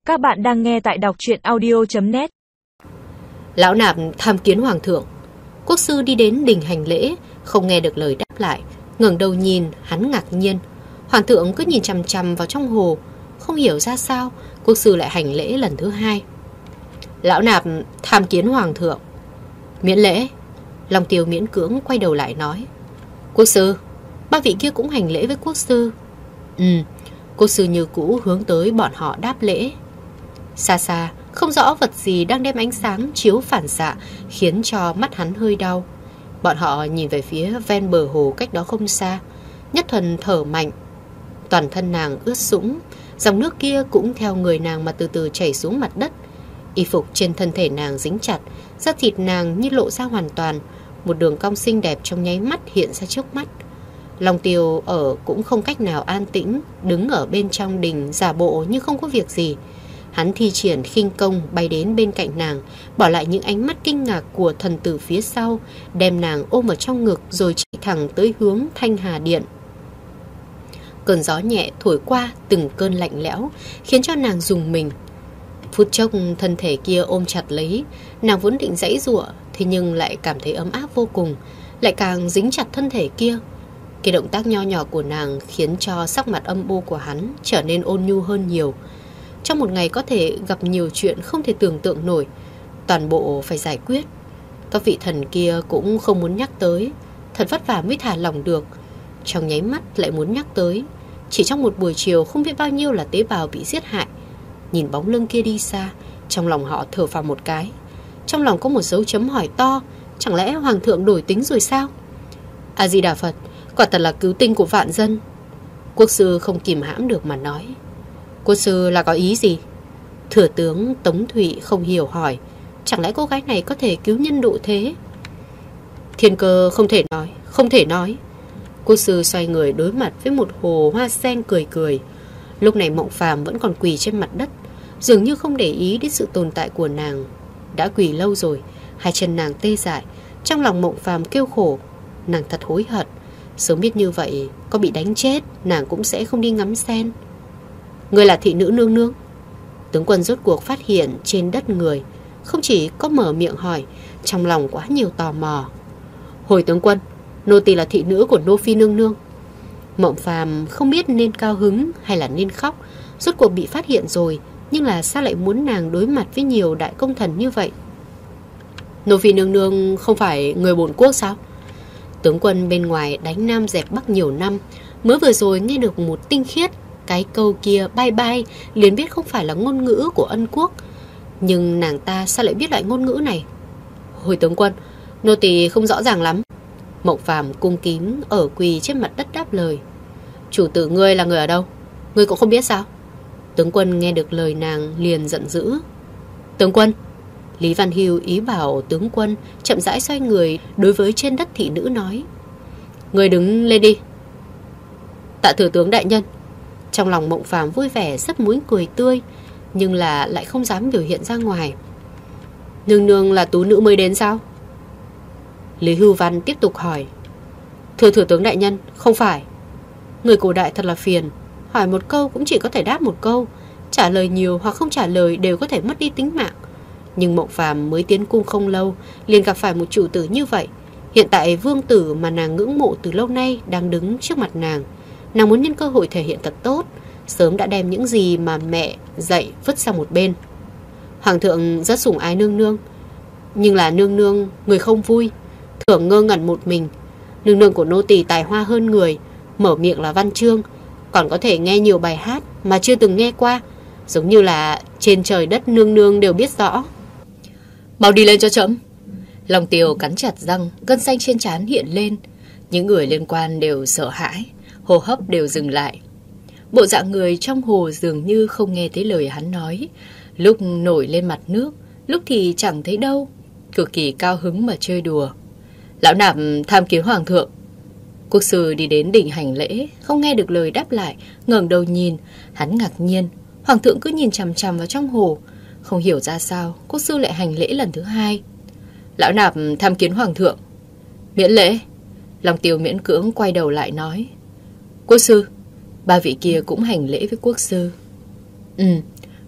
Các bạn đang nghe tại đọc truyện audio.net. Lão nạp tham kiến hoàng thượng. Quốc sư đi đến đình hành lễ, không nghe được lời đáp lại, ngẩng đầu nhìn, hắn ngạc nhiên. Hoàng thượng cứ nhìn chằm chằm vào trong hồ, không hiểu ra sao quốc sư lại hành lễ lần thứ hai. Lão nạp tham kiến hoàng thượng. Miễn lễ. Long Tiêu miễn cưỡng quay đầu lại nói. Quốc sư. Ba vị kia cũng hành lễ với quốc sư. Quốc sư như cũ hướng tới bọn họ đáp lễ. Xa xa, không rõ vật gì đang đem ánh sáng chiếu phản xạ, khiến cho mắt hắn hơi đau. Bọn họ nhìn về phía ven bờ hồ cách đó không xa. Nhất Thuần thở mạnh. Toàn thân nàng ướt sũng, dòng nước kia cũng theo người nàng mà từ từ chảy xuống mặt đất. Y phục trên thân thể nàng dính chặt, da thịt nàng như lộ ra hoàn toàn. Một đường cong xinh đẹp trong nháy mắt hiện ra trước mắt. Long Tiêu ở cũng không cách nào an tĩnh, đứng ở bên trong đình giả bộ như không có việc gì. Hắn thi triển khinh công bay đến bên cạnh nàng, bỏ lại những ánh mắt kinh ngạc của thần tử phía sau, đem nàng ôm ở trong ngực rồi chạy thẳng tới hướng Thanh Hà Điện. Cơn gió nhẹ thổi qua từng cơn lạnh lẽo, khiến cho nàng rùng mình. Phút chốc thân thể kia ôm chặt lấy, nàng vốn định giãy giụa, thế nhưng lại cảm thấy ấm áp vô cùng, lại càng dính chặt thân thể kia. Cái động tác nho nhỏ của nàng khiến cho sắc mặt âm u của hắn trở nên ôn nhu hơn nhiều. Trong một ngày có thể gặp nhiều chuyện không thể tưởng tượng nổi, toàn bộ phải giải quyết. Các vị thần kia cũng không muốn nhắc tới, thật vất vả mới thả lỏng được. Trong nháy mắt lại muốn nhắc tới. Chỉ trong một buổi chiều không biết bao nhiêu là tế bào bị giết hại. Nhìn bóng lưng kia đi xa, trong lòng họ thở phào một cái. Trong lòng có một dấu chấm hỏi to, chẳng lẽ hoàng thượng đổi tính rồi sao? A Di Đà Phật, quả thật là cứu tinh của vạn dân. Quốc sư không kìm hãm được mà nói. Quốc sư là có ý gì? Thừa tướng Tống Thụy không hiểu hỏi. Chẳng lẽ cô gái này có thể cứu nhân độ thế? Thiên Cơ không thể nói. Quốc sư xoay người đối mặt với một hồ hoa sen cười cười. Lúc này Mộng Phàm vẫn còn quỳ trên mặt đất, dường như không để ý đến sự tồn tại của nàng. Đã quỳ lâu rồi, hai chân nàng tê dại. Trong lòng Mộng Phàm kêu khổ. Nàng thật hối hận. Sớm biết như vậy, có bị đánh chết nàng cũng sẽ không đi ngắm sen. Người là thị nữ nương nương. Tướng quân rốt cuộc phát hiện trên đất người, không chỉ có mở miệng hỏi, trong lòng quá nhiều tò mò. Hồi tướng quân, nô tỳ là thị nữ của nô phi nương nương. Mộng Phàm không biết nên cao hứng hay là nên khóc. Rốt cuộc bị phát hiện rồi, nhưng là sao lại muốn nàng đối mặt với nhiều đại công thần như vậy? Nô phi nương nương không phải người bổn quốc sao? Tướng quân bên ngoài đánh Nam dẹp Bắc nhiều năm, mới vừa rồi nghe được một tinh khiết. Cái câu kia bay bay liền biết không phải là ngôn ngữ của Ân quốc. Nhưng nàng ta sao lại biết loại ngôn ngữ này? Hồi tướng quân, nô tỳ không rõ ràng lắm. Mộng Phàm cung kính ở quỳ trên mặt đất đáp lời. Chủ tử ngươi là người ở đâu? Ngươi cũng không biết sao? Tướng quân nghe được lời nàng liền giận dữ. Tướng quân. Lý Văn Hưu ý bảo tướng quân chậm rãi xoay người đối với trên đất thị nữ nói. Ngươi đứng lên đi. Tạ thừa tướng đại nhân. Trong lòng Mộng Phàm vui vẻ rất muốn cười tươi, nhưng là lại không dám biểu hiện ra ngoài. Nương nương là tú nữ mới đến sao? Lý Hưu Văn tiếp tục hỏi. Thưa thừa tướng đại nhân, không phải. Người cổ đại thật là phiền, hỏi một câu cũng chỉ có thể đáp một câu, trả lời nhiều hoặc không trả lời đều có thể mất đi tính mạng. Nhưng Mộng Phàm mới tiến cung không lâu liền gặp phải một chủ tử như vậy. Hiện tại vương tử mà nàng ngưỡng mộ từ lâu nay đang đứng trước mặt nàng. Nàng muốn nhân cơ hội thể hiện thật tốt, sớm đã đem những gì mà mẹ dạy vứt sang một bên. Hoàng thượng rất sủng ái nương nương, nhưng là nương nương người không vui, thường ngơ ngẩn một mình. Nương nương của nô tỳ tài hoa hơn người, mở miệng là văn chương, còn có thể nghe nhiều bài hát mà chưa từng nghe qua, giống như là trên trời đất nương nương đều biết rõ. Mau đi lên cho chậm. Long Tiêu cắn chặt răng, gân xanh trên trán hiện lên. Những người liên quan đều sợ hãi, hô hấp đều dừng lại. Bộ dạng người trong hồ dường như không nghe thấy lời hắn nói, lúc nổi lên mặt nước, lúc thì chẳng thấy đâu, cực kỳ cao hứng mà chơi đùa. Lão nạp tham kiến hoàng thượng. Quốc sư đi đến đỉnh hành lễ, không nghe được lời đáp lại, ngẩng đầu nhìn, hắn ngạc nhiên. Hoàng thượng cứ nhìn chằm chằm vào trong hồ, không hiểu ra sao quốc sư lại hành lễ lần thứ hai. Lão nạp tham kiến hoàng thượng. Miễn lễ. Long Tiêu miễn cưỡng quay đầu lại nói. Quốc sư. Ba vị kia cũng hành lễ với quốc sư.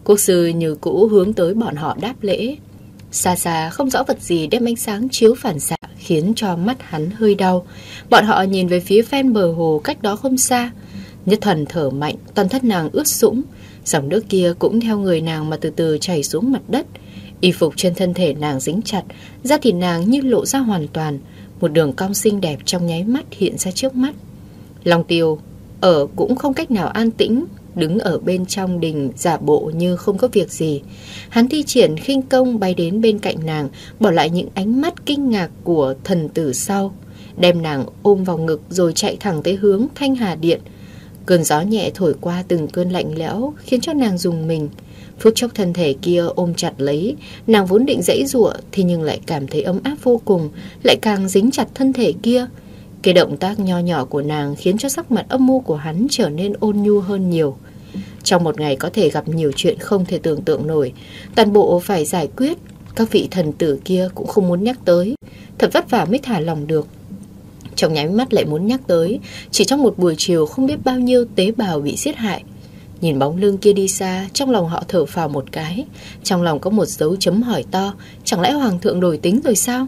Quốc sư như cũ hướng tới bọn họ đáp lễ. Xa xa không rõ vật gì đem ánh sáng chiếu phản xạ khiến cho mắt hắn hơi đau. Bọn họ nhìn về phía ven bờ hồ cách đó không xa. Nhất Thuần thở mạnh, toàn thân nàng ướt sũng. Dòng nước kia cũng theo người nàng mà từ từ chảy xuống mặt đất. Y phục trên thân thể nàng dính chặt, da thịt nàng như lộ ra hoàn toàn. Một đường cong xinh đẹp trong nháy mắt hiện ra trước mắt. Long Tiêu ở cũng không cách nào an tĩnh, đứng ở bên trong đình giả bộ như không có việc gì. Hắn thi triển khinh công bay đến bên cạnh nàng, bỏ lại những ánh mắt kinh ngạc của thần tử sau, đem nàng ôm vào ngực rồi chạy thẳng tới hướng Thanh Hà Điện. Cơn gió nhẹ thổi qua từng cơn lạnh lẽo khiến cho nàng rùng mình. Phút chốc thân thể kia ôm chặt lấy, nàng vốn định giãy giụa thì nhưng lại cảm thấy ấm áp vô cùng, lại càng dính chặt thân thể kia. Cái động tác nho nhỏ của nàng khiến cho sắc mặt âm mưu của hắn trở nên ôn nhu hơn nhiều. Trong một ngày có thể gặp nhiều chuyện không thể tưởng tượng nổi, toàn bộ phải giải quyết. Các vị thần tử kia cũng không muốn nhắc tới, thật vất vả mới thả lòng được. Trong nháy mắt lại muốn nhắc tới, chỉ trong một buổi chiều không biết bao nhiêu tế bào bị giết hại. Nhìn bóng lưng kia đi xa, trong lòng họ thở phào một cái. Trong lòng có một dấu chấm hỏi to, chẳng lẽ hoàng thượng đổi tính rồi sao?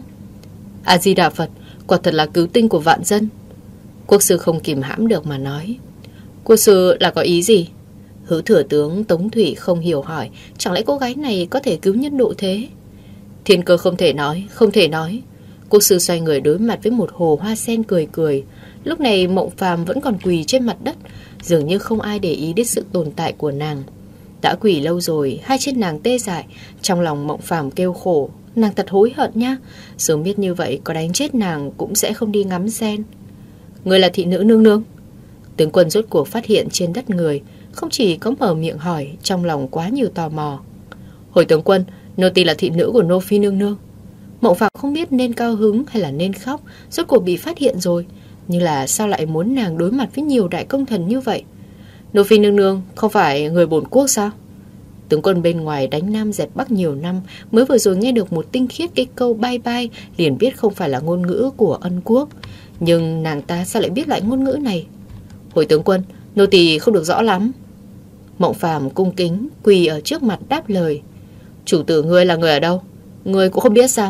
A Di Đà Phật, quả thật là cứu tinh của vạn dân. Quốc sư không kìm hãm được mà nói. Quốc sư là có ý gì? Hữu thừa tướng Tống Thủy không hiểu hỏi, chẳng lẽ cô gái này có thể cứu nhân độ thế? Thiên cơ không thể nói, không thể nói. Quốc sư xoay người đối mặt với một hồ hoa sen cười cười. Lúc này Mộng Phàm vẫn còn quỳ trên mặt đất, dường như không ai để ý đến sự tồn tại của nàng. Đã quỳ lâu rồi, hai chân nàng tê dại. Trong lòng Mộng Phàm kêu khổ, nàng thật hối hận nha. Sớm biết như vậy có đánh chết nàng cũng sẽ không đi ngắm sen. Người là thị nữ nương nương? Tướng quân rốt cuộc phát hiện trên đất người, không chỉ có mở miệng hỏi, trong lòng quá nhiều tò mò. Hồi tướng quân, nô tỳ là thị nữ của nô phi nương nương. Mộng Phàm không biết nên cao hứng hay là nên khóc, rốt cuộc bị phát hiện rồi. Nhưng là sao lại muốn nàng đối mặt với nhiều đại công thần như vậy? Nô phi nương nương không phải người bổn quốc sao? Tướng quân bên ngoài đánh Nam dẹp Bắc nhiều năm, mới vừa rồi nghe được một tinh khiết cái câu bye bye, liền biết không phải là ngôn ngữ của Ân quốc. Nhưng nàng ta sao lại biết lại ngôn ngữ này? Hồi tướng quân, nô tỳ không được rõ lắm. Mộng Phàm cung kính quỳ ở trước mặt đáp lời. Chủ tử ngươi là người ở đâu? Ngươi cũng không biết sao?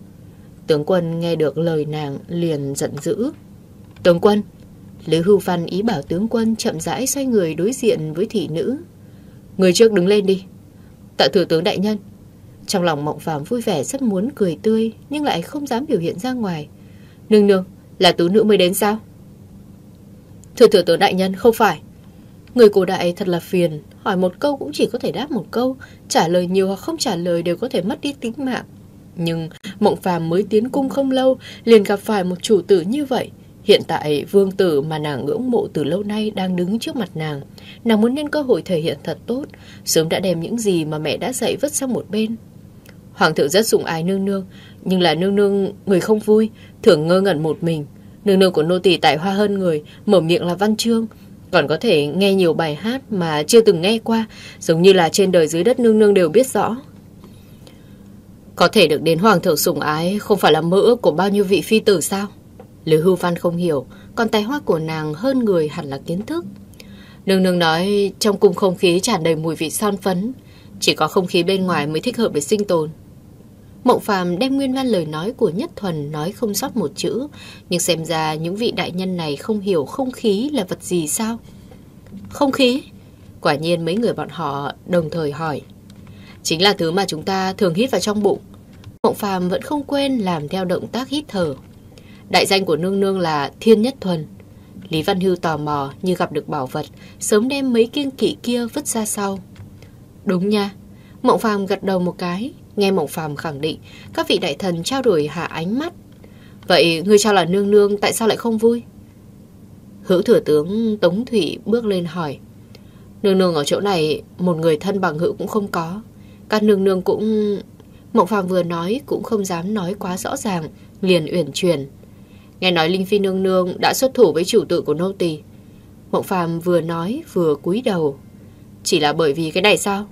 Tướng quân nghe được lời nàng liền giận dữ. Tướng quân, Lý Hưu Văn ý bảo tướng quân chậm rãi xoay người đối diện với thị nữ. Người trước đứng lên đi. Tạ thừa tướng đại nhân. Trong lòng Mộng Phàm vui vẻ rất muốn cười tươi, nhưng lại không dám biểu hiện ra ngoài. Nương nương, là tú nữ mới đến sao? Thưa thừa tướng đại nhân, không phải. Người cổ đại thật là phiền, hỏi một câu cũng chỉ có thể đáp một câu, trả lời nhiều hoặc không trả lời đều có thể mất đi tính mạng. Nhưng Mộng Phàm mới tiến cung không lâu, liền gặp phải một chủ tử như vậy. Hiện tại vương tử mà nàng ngưỡng mộ từ lâu nay đang đứng trước mặt nàng. Nàng muốn nhân cơ hội thể hiện thật tốt, sớm đã đem những gì mà mẹ đã dạy vứt sang một bên. Hoàng thượng rất sủng ái nương nương, nhưng là nương nương người không vui, thường ngơ ngẩn một mình. Nương nương của nô tỳ tài hoa hơn người, mở miệng là văn chương, còn có thể nghe nhiều bài hát mà chưa từng nghe qua, giống như là trên đời dưới đất nương nương đều biết rõ. Có thể được đến hoàng thượng sủng ái không phải là mơ ước của bao nhiêu vị phi tử sao? Lữ Hưu Văn không hiểu, còn tài hoa của nàng hơn người hẳn là kiến thức. Nương nương nói trong cung không khí tràn đầy mùi vị son phấn, chỉ có không khí bên ngoài mới thích hợp để sinh tồn. Mộng Phàm đem nguyên văn lời nói của Nhất Thuần nói không sót một chữ, nhưng xem ra những vị đại nhân này không hiểu không khí là vật gì sao? Không khí? Quả nhiên mấy người bọn họ đồng thời hỏi. Chính là thứ mà chúng ta thường hít vào trong bụng. Mộng Phàm vẫn không quên làm theo động tác hít thở. Đại danh của nương nương là Thiên Nhất Thuần. Lý Văn Hưu tò mò như gặp được bảo vật, sớm đem mấy kiêng kỵ kia vứt ra sau. Đúng nha. Mộng Phàm gật đầu một cái. Nghe Mộng Phàm khẳng định, các vị đại thần trao đổi hạ ánh mắt. Vậy ngươi cho là nương nương tại sao lại không vui? Hữu thừa tướng Tống Thủy bước lên hỏi. Nương nương ở chỗ này một người thân bằng hữu cũng không có. Các nương nương cũng... Mộng Phàm vừa nói cũng không dám nói quá rõ ràng, liền uyển chuyển. Nghe nói Linh Phi nương nương đã xuất thủ với chủ tử của nô tỳ. Mộng Phàm vừa nói vừa cúi đầu. Chỉ là bởi vì cái này sao?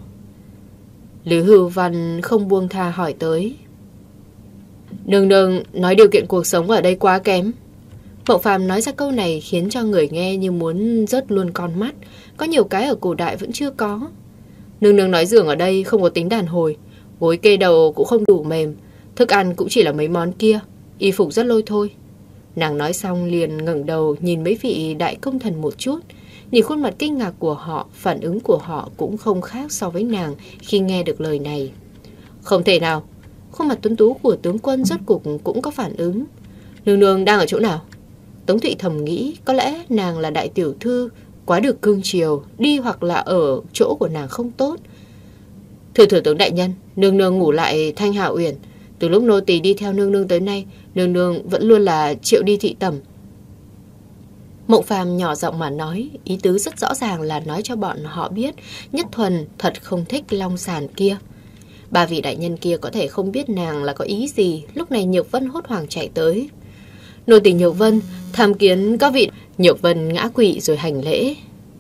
Lý Hưu Văn không buông tha hỏi tới. Nương nương nói điều kiện cuộc sống ở đây quá kém. Mộng Phàm nói ra câu này khiến cho người nghe như muốn rớt luôn con mắt. Có nhiều cái ở cổ đại vẫn chưa có. Nương nương nói giường ở đây không có tính đàn hồi, gối kê đầu cũng không đủ mềm, thức ăn cũng chỉ là mấy món kia, y phục rất lôi thôi. Nàng nói xong liền ngẩng đầu nhìn mấy vị đại công thần một chút. Nhìn khuôn mặt kinh ngạc của họ, phản ứng của họ cũng không khác so với nàng khi nghe được lời này. Không thể nào. Khuôn mặt tuấn tú của tướng quân rốt cục cũng có phản ứng. Nương nương đang ở chỗ nào? Tống Thụy thầm nghĩ có lẽ nàng là đại tiểu thư, quá được cưng chiều, đi hoặc là ở chỗ của nàng không tốt. Thưa thừa tướng đại nhân, nương nương ngủ lại Thanh Hà Uyển. Từ lúc nô tỳ đi theo nương nương tới nay, nương nương vẫn luôn là triệu đi thị tẩm. Mộng Phàm nhỏ giọng mà nói, ý tứ rất rõ ràng là nói cho bọn họ biết Nhất Thuần thật không thích long sàn kia. Ba vị đại nhân kia có thể không biết nàng là có ý gì. Lúc này Nhược Vân hốt hoảng chạy tới. Nô tỳ Nhược Vân tham kiến các vị. Nhược Vân ngã quỵ rồi hành lễ.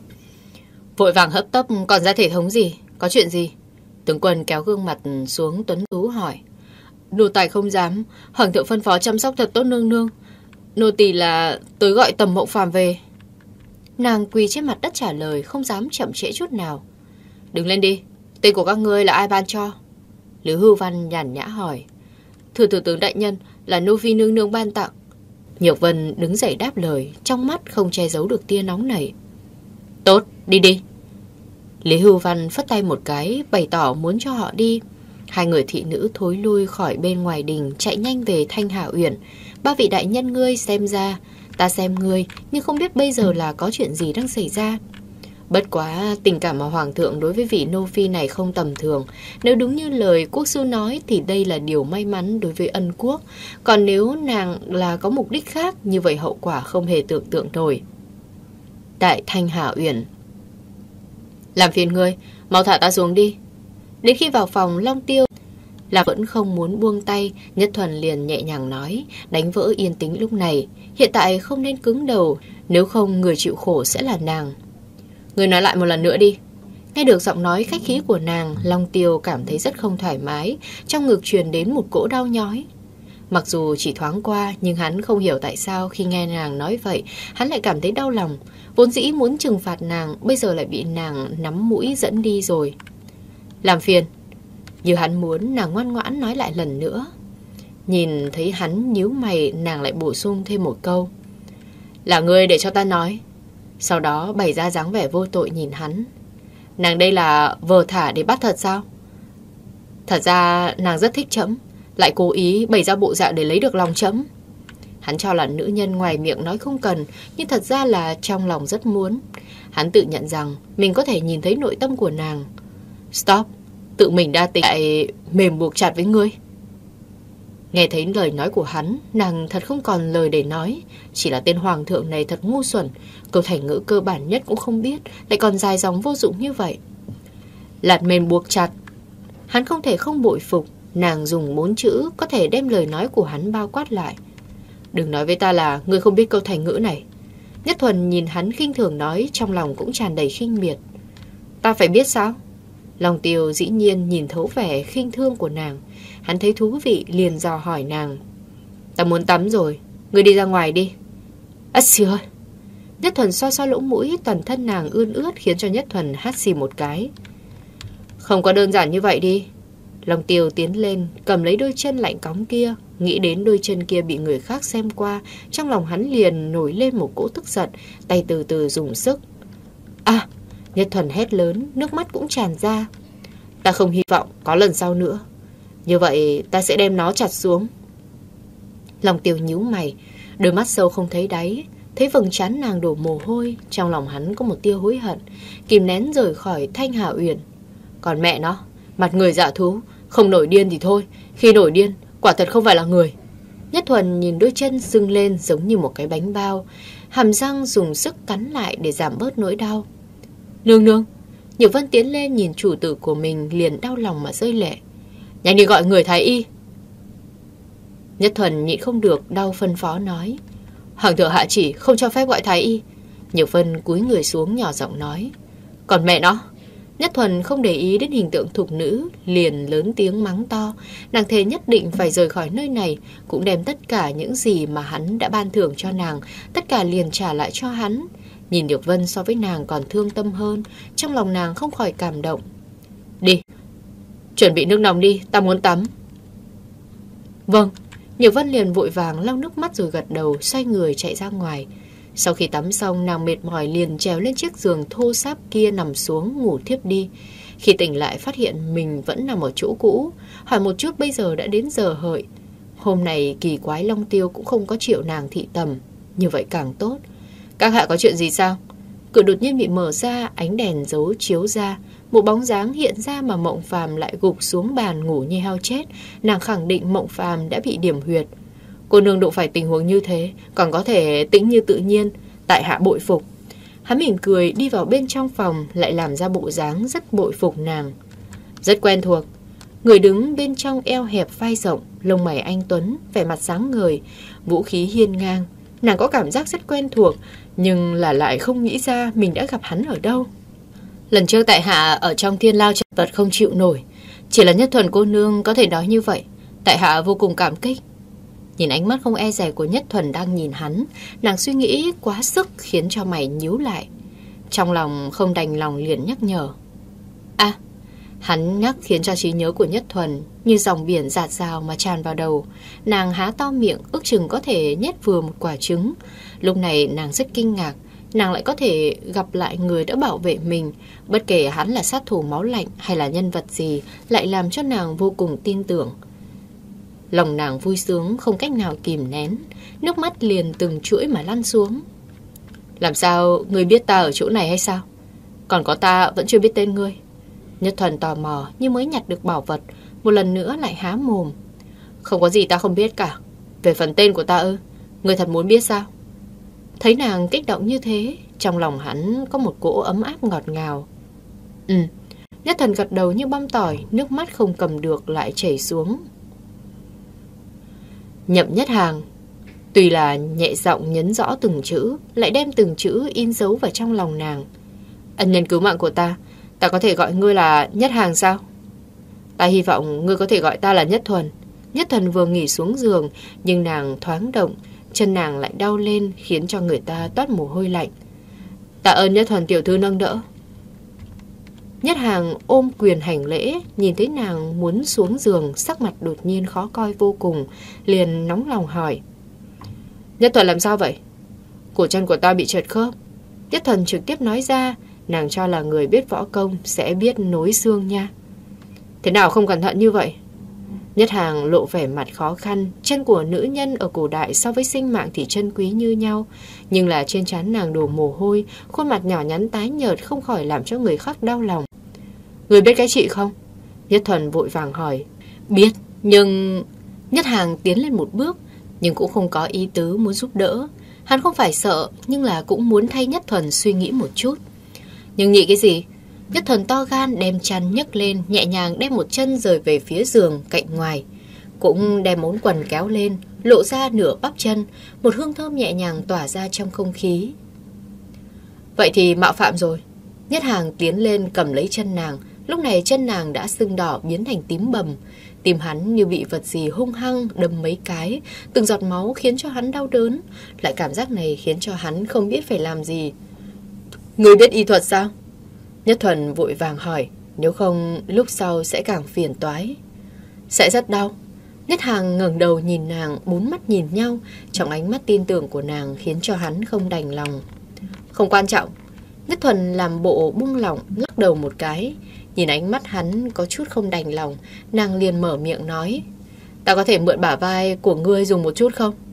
Vội vàng hấp tấp, còn ra thể thống gì? Có chuyện gì? Tướng quân kéo gương mặt xuống tuấn tú hỏi. Nô tài không dám, hoàng thượng phân phó chăm sóc thật tốt nương nương. Nô tỳ là tới gọi Tầm Mộng Phàm về. Nàng quỳ trên mặt đất trả lời, không dám chậm trễ chút nào. Đứng lên đi, tên của các ngươi là ai ban cho? Lữ Hưu Văn nhàn nhã hỏi. Thưa thủ tướng đại nhân, là nô phi nương nương ban tặng. Nhược Vân đứng dậy đáp lời, trong mắt không che giấu được tia nóng nảy. Tốt, đi đi. Lý Hưu Văn phất tay một cái, bày tỏ muốn cho họ đi. Hai người thị nữ thối lui khỏi bên ngoài đình, chạy nhanh về Thanh Hà Uyển. Ba vị đại nhân ngươi xem ra, ta xem ngươi, nhưng không biết bây giờ là có chuyện gì đang xảy ra. Bất quá tình cảm mà hoàng thượng đối với vị nô phi này không tầm thường. Nếu đúng như lời quốc sư nói thì đây là điều may mắn đối với ân quốc. Còn nếu nàng là có mục đích khác, như vậy hậu quả không hề tưởng tượng nổi. Tại Thanh Hà Uyển. Làm phiền ngươi, mau thả ta xuống đi. Đến khi vào phòng, Long Tiêu là vẫn không muốn buông tay. Nhất Thuần liền nhẹ nhàng nói, đánh vỡ yên tĩnh lúc này. Hiện tại không nên cứng đầu, nếu không người chịu khổ sẽ là nàng. Người nói lại một lần nữa đi. Nghe được giọng nói khách khí của nàng, Long Tiêu cảm thấy rất không thoải mái, trong ngực truyền đến một cỗ đau nhói. Mặc dù chỉ thoáng qua, nhưng hắn không hiểu tại sao khi nghe nàng nói vậy, hắn lại cảm thấy đau lòng. Vốn dĩ muốn trừng phạt nàng, bây giờ lại bị nàng nắm mũi dẫn đi rồi. Làm phiền. Như hắn muốn, nàng ngoan ngoãn nói lại lần nữa. Nhìn thấy hắn nhíu mày, nàng lại bổ sung thêm một câu. Là ngươi để cho ta nói. Sau đó bày ra dáng vẻ vô tội nhìn hắn. Nàng đây là vờ thả để bắt thật sao? Thật ra nàng rất thích trẫm, lại cố ý bày ra bộ dạng để lấy được lòng trẫm. Hắn cho là nữ nhân ngoài miệng nói không cần, nhưng thật ra là trong lòng rất muốn. Hắn tự nhận rằng mình có thể nhìn thấy nội tâm của nàng. Stop, tự mình đa tình lại mềm buộc chặt với ngươi. Nghe thấy lời nói của hắn, nàng thật không còn lời để nói. Chỉ là tên hoàng thượng này thật ngu xuẩn, câu thành ngữ cơ bản nhất cũng không biết, lại còn dài dòng vô dụng như vậy. Lạt mềm buộc chặt. Hắn không thể không bội phục. Nàng dùng 4 chữ có thể đem lời nói của hắn bao quát lại. Đừng nói với ta là ngươi không biết câu thành ngữ này. Nhất Thuần nhìn hắn khinh thường nói, trong lòng cũng tràn đầy khinh miệt. Ta phải biết sao? Long Tiêu dĩ nhiên nhìn thấu vẻ khinh thương của nàng. Hắn thấy thú vị liền dò hỏi nàng. Ta muốn tắm rồi, ngươi đi ra ngoài đi. Xì ơi. Nhất Thuần xoa xoa lỗ mũi, toàn thân nàng ươn ướt khiến cho Nhất Thuần hắt xì một cái. Không có đơn giản như vậy đi. Long Tiêu tiến lên, cầm lấy đôi chân lạnh cóng kia. Nghĩ đến đôi chân kia bị người khác xem qua, trong lòng hắn liền nổi lên một cỗ tức giận, tay từ từ dùng sức. À! Nhất Thuần hét lớn, nước mắt cũng tràn ra. Ta không hy vọng có lần sau nữa. Như vậy ta sẽ đem nó chặt xuống. Long Tiêu nhíu mày, đôi mắt sâu không thấy đáy. Thấy vầng trán nàng đổ mồ hôi, trong lòng hắn có một tia hối hận, kìm nén rời khỏi Thanh Hà Uyển. Còn mẹ nó, mặt người dạ thú, không nổi điên thì thôi, khi nổi điên, quả thật không phải là người. Nhất Thuần nhìn đôi chân sưng lên giống như một cái bánh bao, hàm răng dùng sức cắn lại để giảm bớt nỗi đau. Nương nương. Nhược Vân tiến lên nhìn chủ tử của mình liền đau lòng mà rơi lệ. Nhanh đi gọi người thái y. Nhất Thuần nhịn không được đau phân phó nói. Hoàng thượng hạ chỉ không cho phép gọi thái y. Nhược Vân cúi người xuống nhỏ giọng nói. Còn mẹ nó. Nhất Thuần không để ý đến hình tượng thục nữ, liền lớn tiếng mắng to. Nàng thề nhất định phải rời khỏi nơi này, cũng đem tất cả những gì mà hắn đã ban thưởng cho nàng, tất cả liền trả lại cho hắn. Nhìn Nhược Vân so với nàng còn thương tâm hơn, trong lòng nàng không khỏi cảm động. Chuẩn bị nước nóng đi, ta muốn tắm. Vâng. Nhược Vân liền vội vàng lau nước mắt rồi gật đầu, xoay người chạy ra ngoài. Sau khi tắm xong, nàng mệt mỏi liền trèo lên chiếc giường thô ráp kia nằm xuống ngủ thiếp đi. Khi tỉnh lại phát hiện mình vẫn nằm ở chỗ cũ, hỏi một chút bây giờ đã đến giờ hợi. Hôm nay kỳ quái Long Tiêu cũng không có triệu nàng thị tầm, như vậy càng tốt. Các hạ có chuyện gì sao? Cửa đột nhiên bị mở ra, ánh đèn dấu chiếu ra, một bóng dáng hiện ra mà Mộng Phàm lại gục xuống bàn ngủ như heo chết. Nàng khẳng định Mộng Phàm đã bị điểm huyệt. Cô nương đụng phải tình huống như thế còn có thể tĩnh như tự nhiên, tại hạ bội phục. Hắn mỉm cười đi vào bên trong phòng, lại làm ra bộ dáng rất bội phục nàng. Rất quen thuộc. Người đứng bên trong eo hẹp vai rộng, lông mày anh tuấn, vẻ mặt sáng ngời, vũ khí hiên ngang. Nàng có cảm giác rất quen thuộc, nhưng lại không nghĩ ra mình đã gặp hắn ở đâu. Lần trước tại hạ ở trong thiên lao chật vật không chịu nổi, chỉ là Nhất Thuần cô nương có thể nói như vậy, tại hạ vô cùng cảm kích. Nhìn ánh mắt không e dè của Nhất Thuần đang nhìn hắn, nàng suy nghĩ quá sức khiến cho mày nhíu lại. Trong lòng không đành lòng liền nhắc nhở. Hắn nhắc khiến cho trí nhớ của Nhất Thuần như dòng biển dạt dào mà tràn vào đầu. Nàng há to miệng, ước chừng có thể nhét vừa một quả trứng. Lúc này nàng rất kinh ngạc, nàng lại có thể gặp lại người đã bảo vệ mình. Bất kể hắn là sát thủ máu lạnh hay là nhân vật gì, lại làm cho nàng vô cùng tin tưởng. Lòng nàng vui sướng không cách nào kìm nén, nước mắt liền từng chuỗi mà lăn xuống. Làm sao ngươi biết ta ở chỗ này hay sao? Còn có ta vẫn chưa biết tên ngươi. Nhất Thuần tò mò như mới nhặt được bảo vật, một lần nữa lại há mồm. Không có gì ta không biết cả. Về phần tên của ta ư? Ngươi thật muốn biết sao? Thấy nàng kích động như thế, trong lòng hắn có một cỗ ấm áp ngọt ngào. Nhất Thuần gật đầu như băm tỏi, nước mắt không cầm được lại chảy xuống. Nhậm Nhất Hàng tuy là nhẹ giọng nhấn rõ từng chữ, lại đem từng chữ in dấu vào trong lòng nàng. Ân nhân cứu mạng của ta có thể gọi ngươi là Nhất Hàng sao? Ta hy vọng ngươi có thể gọi ta là Nhất Thuần. Nhất Thuần vừa nghỉ xuống giường, nhưng nàng thoáng động, chân nàng lại đau lên khiến cho người ta toát mồ hôi lạnh. Tạ ơn Nhất Thuần tiểu thư nâng đỡ. Nhất Hàng ôm quyền hành lễ, nhìn thấy nàng muốn xuống giường, sắc mặt đột nhiên khó coi vô cùng, liền nóng lòng hỏi. Nhất Thuần làm sao vậy? Cổ chân của ta bị trật khớp. Nhất Thuần trực tiếp nói ra, nàng cho là người biết võ công sẽ biết nối xương nha. Thế nào không cẩn thận như vậy? Nhất Hàng lộ vẻ mặt khó khăn. Chân của nữ nhân ở cổ đại so với sinh mạng thì chân quý như nhau, nhưng là trên trán nàng đổ mồ hôi, khuôn mặt nhỏ nhắn tái nhợt không khỏi làm cho người khác đau lòng. Người biết cái chị không? Nhất Thuần vội vàng hỏi. Biết, nhưng... Nhất Hàng tiến lên một bước, nhưng cũng không có ý tứ muốn giúp đỡ. Hắn không phải sợ, nhưng là cũng muốn thay Nhất Thuần suy nghĩ một chút. Nhưng nghĩ cái gì? Nhất Thuần to gan đem chăn nhấc lên, nhẹ nhàng đem một chân rời về phía giường cạnh ngoài, cũng đem món quần kéo lên, lộ ra nửa bắp chân, một hương thơm nhẹ nhàng tỏa ra trong không khí. Vậy thì mạo phạm rồi. Nhất Hàng tiến lên cầm lấy chân nàng. Lúc này chân nàng đã sưng đỏ biến thành tím bầm. Tim hắn như bị vật gì hung hăng đâm mấy cái, từng giọt máu khiến cho hắn đau đớn. Lại cảm giác này khiến cho hắn không biết phải làm gì. Người biết y thuật sao? Nhất Thuần vội vàng hỏi, nếu không lúc sau sẽ càng phiền toái. Sẽ rất đau. Nhất Hàng ngẩng đầu nhìn nàng, bốn mắt nhìn nhau, trong ánh mắt tin tưởng của nàng khiến cho hắn không đành lòng. Không quan trọng. Nhất Thuần làm bộ buông lỏng, lắc đầu một cái. Nhìn ánh mắt hắn có chút không đành lòng, nàng liền mở miệng nói, ta có thể mượn bả vai của ngươi dùng một chút không?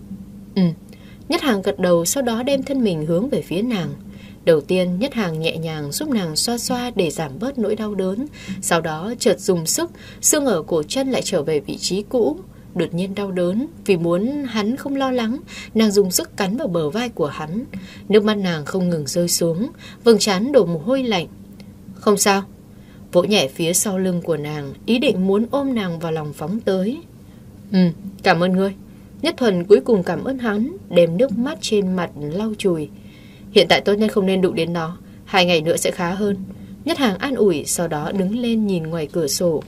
Nhất Hàng gật đầu, sau đó đem thân mình hướng về phía nàng. Đầu tiên Nhất Hàng nhẹ nhàng giúp nàng xoa xoa để giảm bớt nỗi đau đớn. Sau đó chợt dùng sức, xương ở cổ chân lại trở về vị trí cũ. Đột nhiên đau đớn, vì muốn hắn không lo lắng, nàng dùng sức cắn vào bờ vai của hắn. Nước mắt nàng không ngừng rơi xuống, vầng trán đổ mồ hôi lạnh. Không sao. Vỗ nhẹ phía sau lưng của nàng, ý định muốn ôm nàng vào lòng phóng tới. Cảm ơn ngươi. Nhất Thuần cuối cùng cảm ơn hắn, đem nước mắt trên mặt lau chùi. Hiện tại tốt nhất không nên đụng đến nó, 2 ngày nữa sẽ khá hơn. Nhất Hàng an ủi, sau đó đứng lên nhìn ngoài cửa sổ.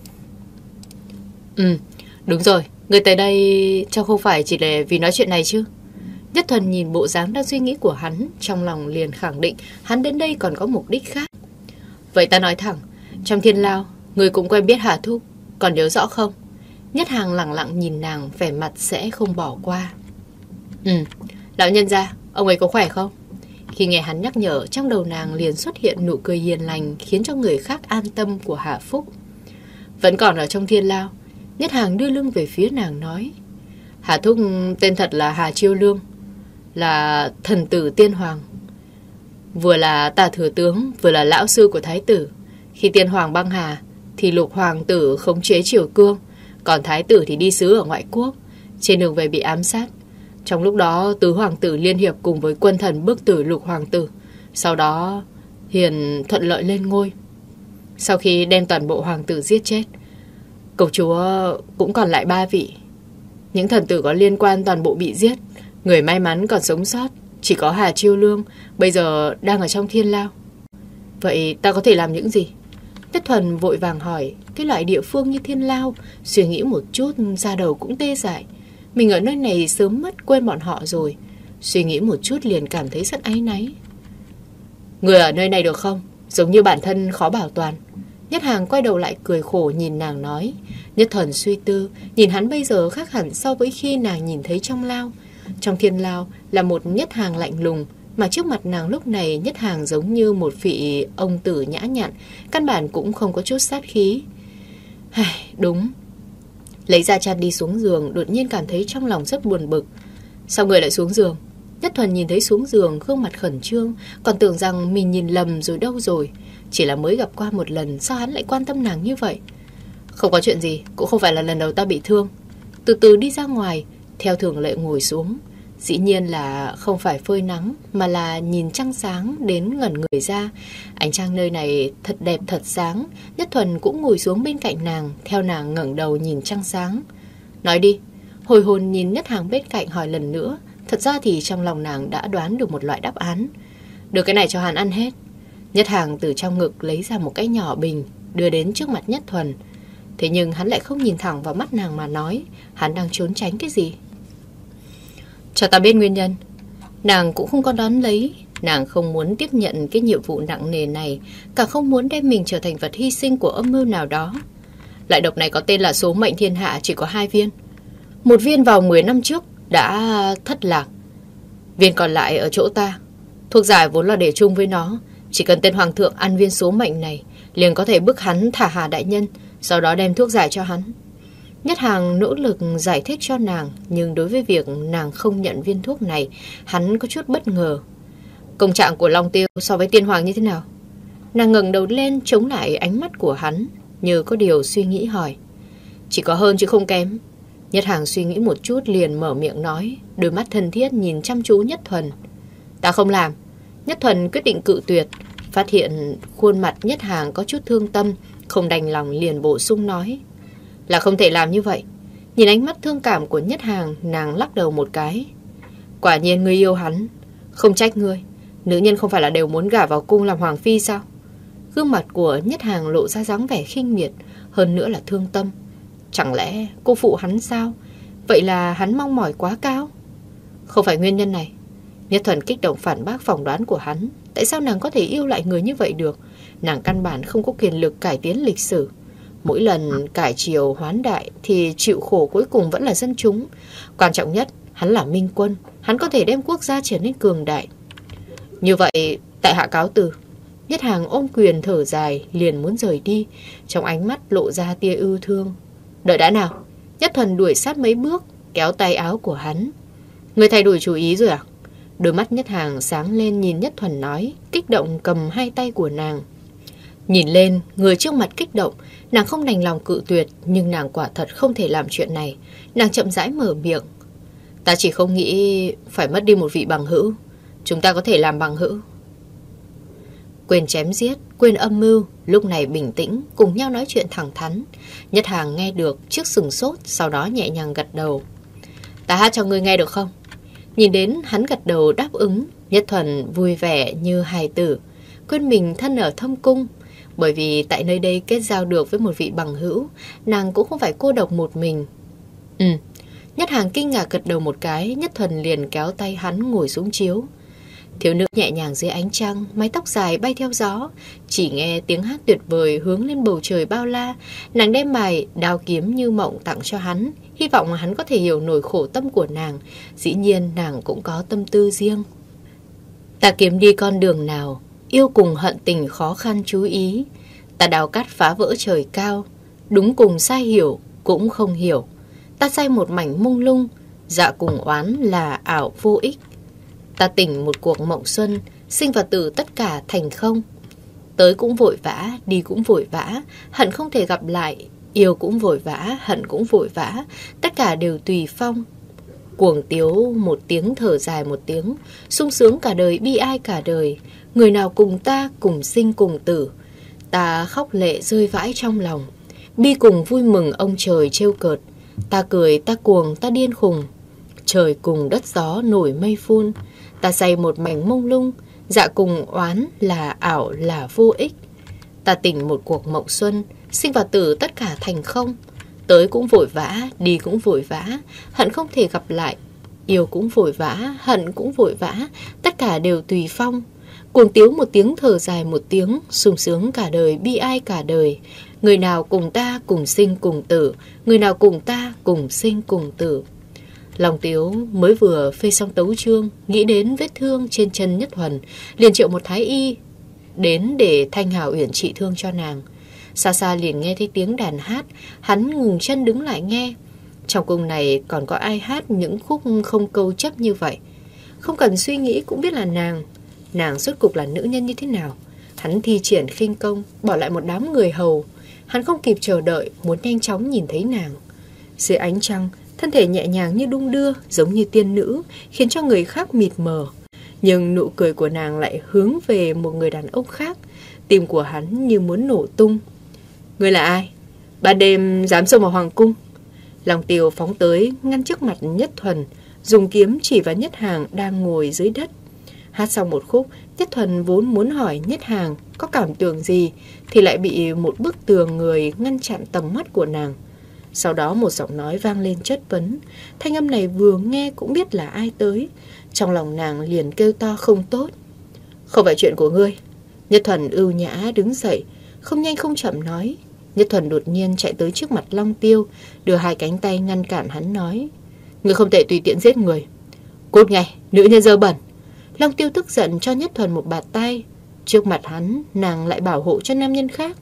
Đúng rồi, người tới đây chắc không phải chỉ là vì nói chuyện này chứ? Nhất Thuần nhìn bộ dáng đang suy nghĩ của hắn, trong lòng liền khẳng định hắn đến đây còn có mục đích khác. Vậy ta nói thẳng, trong thiên lao Người cũng quen biết Hà Thúc, còn nhớ rõ không? Nhất Hàng lẳng lặng nhìn nàng, vẻ mặt sẽ không bỏ qua. Lão nhân gia, ông ấy có khỏe không? Khi nghe hắn nhắc nhở, trong đầu nàng liền xuất hiện nụ cười hiền lành, khiến cho người khác an tâm của Hà Phúc. Vẫn còn ở trong thiên lao. Nhất Hàng đưa lưng về phía nàng nói. Hà Thúc tên thật là Hà Chiêu Lương, là thần tử tiên hoàng, vừa là tả thừa tướng, vừa là lão sư của thái tử. Khi tiên hoàng băng hà thì lục hoàng tử khống chế triều cương, còn thái tử thì đi sứ ở ngoại quốc. Trên đường về bị ám sát. Trong lúc đó tứ hoàng tử liên hiệp cùng với quân thần bức tử lục hoàng tử. Sau đó Hiền thuận lợi lên ngôi. Sau khi đem toàn bộ hoàng tử giết chết, công chúa cũng còn lại 3 vị. Những thần tử có liên quan toàn bộ bị giết. Người may mắn còn sống sót chỉ có Hà Chiêu Lương, bây giờ đang ở trong thiên lao. Vậy ta có thể làm những gì? Nhất Thuần vội vàng hỏi. Cái loại địa phương như thiên lao, suy nghĩ một chút da đầu cũng tê dại. Mình ở nơi này sớm mất quên bọn họ rồi. Suy nghĩ một chút liền cảm thấy rất áy náy. Người ở nơi này được không? Giống như bản thân khó bảo toàn. Nhất Hàng quay đầu lại cười khổ nhìn nàng nói. Nhất Thuần suy tư, nhìn hắn bây giờ khác hẳn so với khi nàng nhìn thấy trong lao. Trong thiên lao là một Nhất Hàng lạnh lùng, mà trước mặt nàng lúc này Nhất Hàng giống như một vị ông tử nhã nhặn, căn bản cũng không có chút sát khí. Đúng. Lấy ra chăn đi xuống giường, đột nhiên cảm thấy trong lòng rất buồn bực. Sao người lại xuống giường? Nhất Thuần nhìn thấy xuống giường, gương mặt khẩn trương, còn tưởng rằng mình nhìn lầm rồi đâu rồi. Chỉ là mới gặp qua một lần, sao hắn lại quan tâm nàng như vậy? Không có chuyện gì, cũng không phải là lần đầu ta bị thương. Từ từ đi ra ngoài, theo thường lệ ngồi xuống. Dĩ nhiên là không phải phơi nắng, mà là nhìn trăng sáng đến ngẩn người ra. Ánh trăng nơi này thật đẹp thật sáng. Nhất Thuần cũng ngồi xuống bên cạnh nàng, theo nàng ngẩng đầu nhìn trăng sáng. Nói đi. Hồi hồn nhìn Nhất Hàng bên cạnh hỏi lần nữa. Thật ra thì trong lòng nàng đã đoán được một loại đáp án. Đưa cái này cho hắn ăn hết. Nhất Hàng từ trong ngực lấy ra một cái nhỏ bình, đưa đến trước mặt Nhất Thuần. Thế nhưng hắn lại không nhìn thẳng vào mắt nàng mà nói. Hắn đang trốn tránh cái gì? Cho ta biết nguyên nhân. Nàng cũng không có đón lấy. Nàng không muốn tiếp nhận cái nhiệm vụ nặng nề này, càng không muốn đem mình trở thành vật hy sinh của âm mưu nào đó. Loại độc này có tên là số mệnh thiên hạ, chỉ có 2 viên. Một viên vào 10 năm trước đã thất lạc, viên còn lại ở chỗ ta. Thuốc giải vốn là để chung với nó. Chỉ cần tên hoàng thượng ăn viên số mệnh này, liền có thể bức hắn thả Hà đại nhân, sau đó đem thuốc giải cho hắn. Nhất Hàng nỗ lực giải thích cho nàng, nhưng đối với việc nàng không nhận viên thuốc này, hắn có chút bất ngờ. Công trạng của Long Tiêu so với tiên hoàng như thế nào? Nàng ngẩng đầu lên chống lại ánh mắt của hắn, như có điều suy nghĩ hỏi. Chỉ có hơn chứ không kém. Nhất Hàng suy nghĩ một chút liền mở miệng nói, đôi mắt thân thiết nhìn chăm chú Nhất Thuần. Ta không làm. Nhất Thuần quyết định cự tuyệt. Phát hiện khuôn mặt Nhất Hàng có chút thương tâm, không đành lòng liền bổ sung nói. Là không thể làm như vậy. Nhìn ánh mắt thương cảm của Nhất Hàng, nàng lắc đầu một cái. Quả nhiên ngươi yêu hắn. Không trách ngươi. Nữ nhân không phải là đều muốn gả vào cung làm hoàng phi sao? Gương mặt của Nhất Hàng lộ ra dáng vẻ khinh miệt, hơn nữa là thương tâm. Chẳng lẽ cô phụ hắn sao? Vậy là hắn mong mỏi quá cao? Không phải nguyên nhân này. Nhất Thuần kích động phản bác phỏng đoán của hắn. Tại sao nàng có thể yêu lại người như vậy được? Nàng căn bản không có quyền lực cải tiến lịch sử. Mỗi lần cải triều hoán đại thì chịu khổ cuối cùng vẫn là dân chúng. Quan trọng nhất, hắn là minh quân. Hắn có thể đem quốc gia trở nên cường đại. Như vậy, tại hạ cáo từ. Nhất Hàng ôm quyền thở dài, liền muốn rời đi. Trong ánh mắt lộ ra tia ưu thương. Đợi đã nào. Nhất Thuần đuổi sát mấy bước, kéo tay áo của hắn. Người thay đổi chủ ý rồi à? Đôi mắt Nhất Hàng sáng lên nhìn Nhất Thuần nói, kích động cầm hai tay của nàng. Nhìn lên, người trước mặt kích động, nàng không đành lòng cự tuyệt, nhưng nàng quả thật không thể làm chuyện này. Nàng chậm rãi mở miệng. Ta chỉ không nghĩ phải mất đi một vị bằng hữu. Chúng ta có thể làm bằng hữu. Quên chém giết, quên âm mưu, lúc này bình tĩnh, cùng nhau nói chuyện thẳng thắn. Nhất Hàng nghe được, trước sừng sốt, sau đó nhẹ nhàng gật đầu. Ta hát cho ngươi nghe được không? Nhìn đến hắn gật đầu đáp ứng, Nhất Thuần vui vẻ như hài tử, quên mình thân ở thâm cung. Bởi vì tại nơi đây kết giao được với một vị bằng hữu, nàng cũng không phải cô độc một mình. Nhất Hàng kinh ngạc gật đầu một cái, Nhất Thuần liền kéo tay hắn ngồi xuống chiếu. Thiếu nữ nhẹ nhàng dưới ánh trăng, mái tóc dài bay theo gió. Chỉ nghe tiếng hát tuyệt vời hướng lên bầu trời bao la. Nàng đem bài Đao Kiếm Như Mộng tặng cho hắn, hy vọng hắn có thể hiểu nổi khổ tâm của nàng. Dĩ nhiên nàng cũng có tâm tư riêng. Ta kiếm đi con đường nào, yêu cùng hận tình khó khăn chú ý. Ta đào cát phá vỡ trời cao, đúng cùng sai hiểu cũng không hiểu. Ta say một mảnh mông lung, dạ cùng oán là ảo vô ích. Ta tỉnh một cuộc mộng xuân, sinh và tử tất cả thành không. Tới cũng vội vã, đi cũng vội vã, hận không thể gặp lại. Yêu cũng vội vã, hận cũng vội vã, tất cả đều tùy phong. Cuồng tiếu một tiếng, thở dài một tiếng, sung sướng cả đời, bi ai cả đời. Người nào cùng ta, cùng sinh cùng tử. Ta khóc lệ rơi vãi trong lòng, bi cùng vui mừng ông trời trêu cợt. Ta cười, ta cuồng, ta điên khùng, trời cùng đất gió nổi mây phun. Ta say một mảnh mông lung, dạ cùng oán là ảo là vô ích. Ta tỉnh một cuộc mộng xuân, sinh và tử tất cả thành không. Tới cũng vội vã, đi cũng vội vã, hận không thể gặp lại. Yêu cũng vội vã, hận cũng vội vã, tất cả đều tùy phong. Cuồng tiếu một tiếng, thở dài một tiếng, sung sướng cả đời, bi ai cả đời. Người nào cùng ta, cùng sinh cùng tử. Người nào cùng ta, cùng sinh cùng tử. Long Tiếu mới vừa phê xong tấu chương, nghĩ đến vết thương trên chân Nhất Thuần, liền triệu một thái y đến để thanh hào uyển trị thương cho nàng. Xa xa liền nghe thấy tiếng đàn hát, hắn ngừng chân đứng lại nghe. Trong cung này còn có ai hát những khúc không câu chấp như vậy? Không cần suy nghĩ cũng biết là nàng rốt cục là nữ nhân như thế nào. Hắn thi triển khinh công, bỏ lại một đám người hầu. Hắn không kịp chờ đợi, muốn nhanh chóng nhìn thấy nàng. Dưới ánh trăng, thân thể nhẹ nhàng như đung đưa, giống như tiên nữ, khiến cho người khác mịt mờ. Nhưng nụ cười của nàng lại hướng về một người đàn ông khác. Tim của hắn như muốn nổ tung. Ngươi là ai? Ban đêm dám xông vào hoàng cung? Long Tiêu phóng tới, ngăn trước mặt Nhất Thuần, dùng kiếm chỉ vào Nhất Hàng đang ngồi dưới đất. Hát xong một khúc, Nhất Thuần vốn muốn hỏi Nhất Hàng có cảm tưởng gì, thì lại bị một bức tường người ngăn chặn tầm mắt của nàng. Sau đó một giọng nói vang lên chất vấn. Thanh âm này vừa nghe cũng biết là ai tới. Trong lòng nàng liền kêu to không tốt. Không phải chuyện của ngươi. Nhất Thuần ưu nhã đứng dậy, không nhanh không chậm nói. Nhất Thuần đột nhiên chạy tới trước mặt Long Tiêu, đưa hai cánh tay ngăn cản hắn nói. Ngươi không thể tùy tiện giết người. Cút ngay, nữ nhân dơ bẩn. Long Tiêu tức giận cho Nhất Thuần một bạt tay. Trước mặt hắn, nàng lại bảo hộ cho nam nhân khác.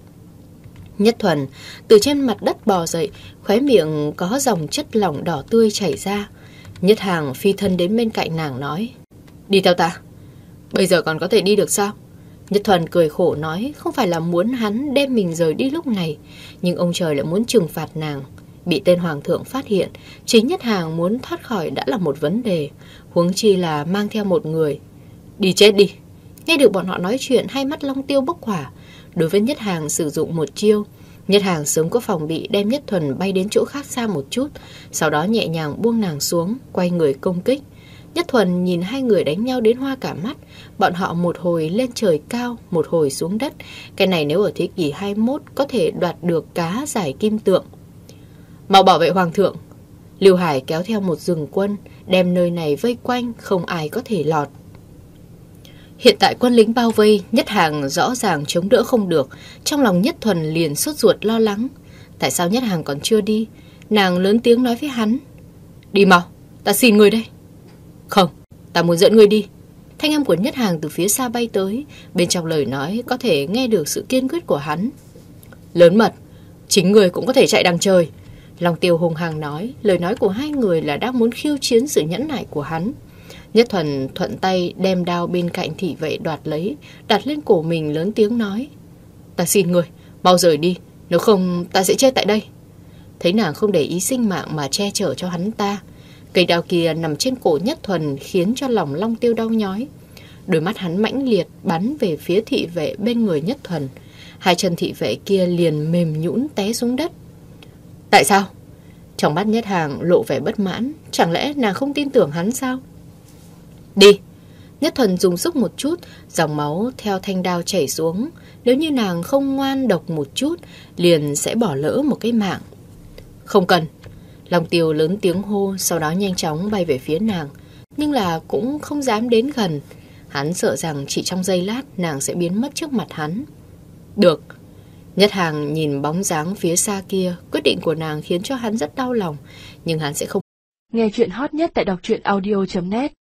Nhất Thuần từ trên mặt đất bò dậy, khóe miệng có dòng chất lỏng đỏ tươi chảy ra. Nhất Hàng phi thân đến bên cạnh nàng nói. Đi theo ta. Bây giờ còn có thể đi được sao? Nhất Thuần cười khổ nói, không phải là muốn hắn đem mình rời đi lúc này, nhưng ông trời lại muốn trừng phạt nàng. Bị tên hoàng thượng phát hiện, chính Nhất Hàng muốn thoát khỏi đã là một vấn đề, huống chi là mang theo một người. Đi chết đi. Nghe được bọn họ nói chuyện, hai mắt Long Tiêu bốc hỏa. Đối với Nhất Hàng sử dụng một chiêu. Nhất Hàng sớm có phòng bị, đem Nhất Thuần bay đến chỗ khác xa một chút, sau đó nhẹ nhàng buông nàng xuống, quay người công kích. Nhất Thuần nhìn hai người đánh nhau đến hoa cả mắt. Bọn họ một hồi lên trời cao, một hồi xuống đất. Cái này nếu ở thế kỷ 21 có thể đoạt được cá giải kim tượng. Mau bảo vệ hoàng thượng. Lưu Hải kéo theo một rừng quân, đem nơi này vây quanh, không ai có thể lọt. Hiện tại quân lính bao vây, Nhất Hàng rõ ràng chống đỡ không được. Trong lòng Nhất Thuần liền sốt ruột lo lắng. Tại sao Nhất Hàng còn chưa đi? Nàng lớn tiếng nói với hắn. Đi mau, ta xin ngươi đây. Không, ta muốn dẫn ngươi đi. Thanh âm của Nhất Hàng từ phía xa bay tới. Bên trong lời nói có thể nghe được sự kiên quyết của hắn. Lớn mật, chính ngươi cũng có thể chạy đằng trời. Long Tiêu hùng hăng nói. Lời nói của hai người là đang muốn khiêu chiến sự nhẫn nại của hắn. Nhất Thuần thuận tay đem đao bên cạnh thị vệ đoạt lấy, đặt lên cổ mình lớn tiếng nói. Ta xin ngươi, mau rời đi, nếu không ta sẽ chết tại đây. Thấy nàng không để ý sinh mạng mà che chở cho hắn ta. Cây đao kia nằm trên cổ Nhất Thuần khiến cho lòng Long Tiêu đau nhói. Đôi mắt hắn mãnh liệt bắn về phía thị vệ bên người Nhất Thuần. Hai chân thị vệ kia liền mềm nhũn té xuống đất. Tại sao? Trong mắt Nhất Hàng lộ vẻ bất mãn. Chẳng lẽ nàng không tin tưởng hắn sao? Đi. Nhất Thuần dùng sức một chút, dòng máu theo thanh đao chảy xuống. Nếu như nàng không ngoan độc một chút, liền sẽ bỏ lỡ một cái mạng. Không cần. Long Tiêu lớn tiếng hô, sau đó nhanh chóng bay về phía nàng. Nhưng là cũng không dám đến gần. Hắn sợ rằng chỉ trong giây lát nàng sẽ biến mất trước mặt hắn. Được. Nhất Hàng nhìn bóng dáng phía xa kia, quyết định của nàng khiến cho hắn rất đau lòng, nhưng hắn sẽ không. Nghe chuyện hot nhất tại đọc truyện audio.net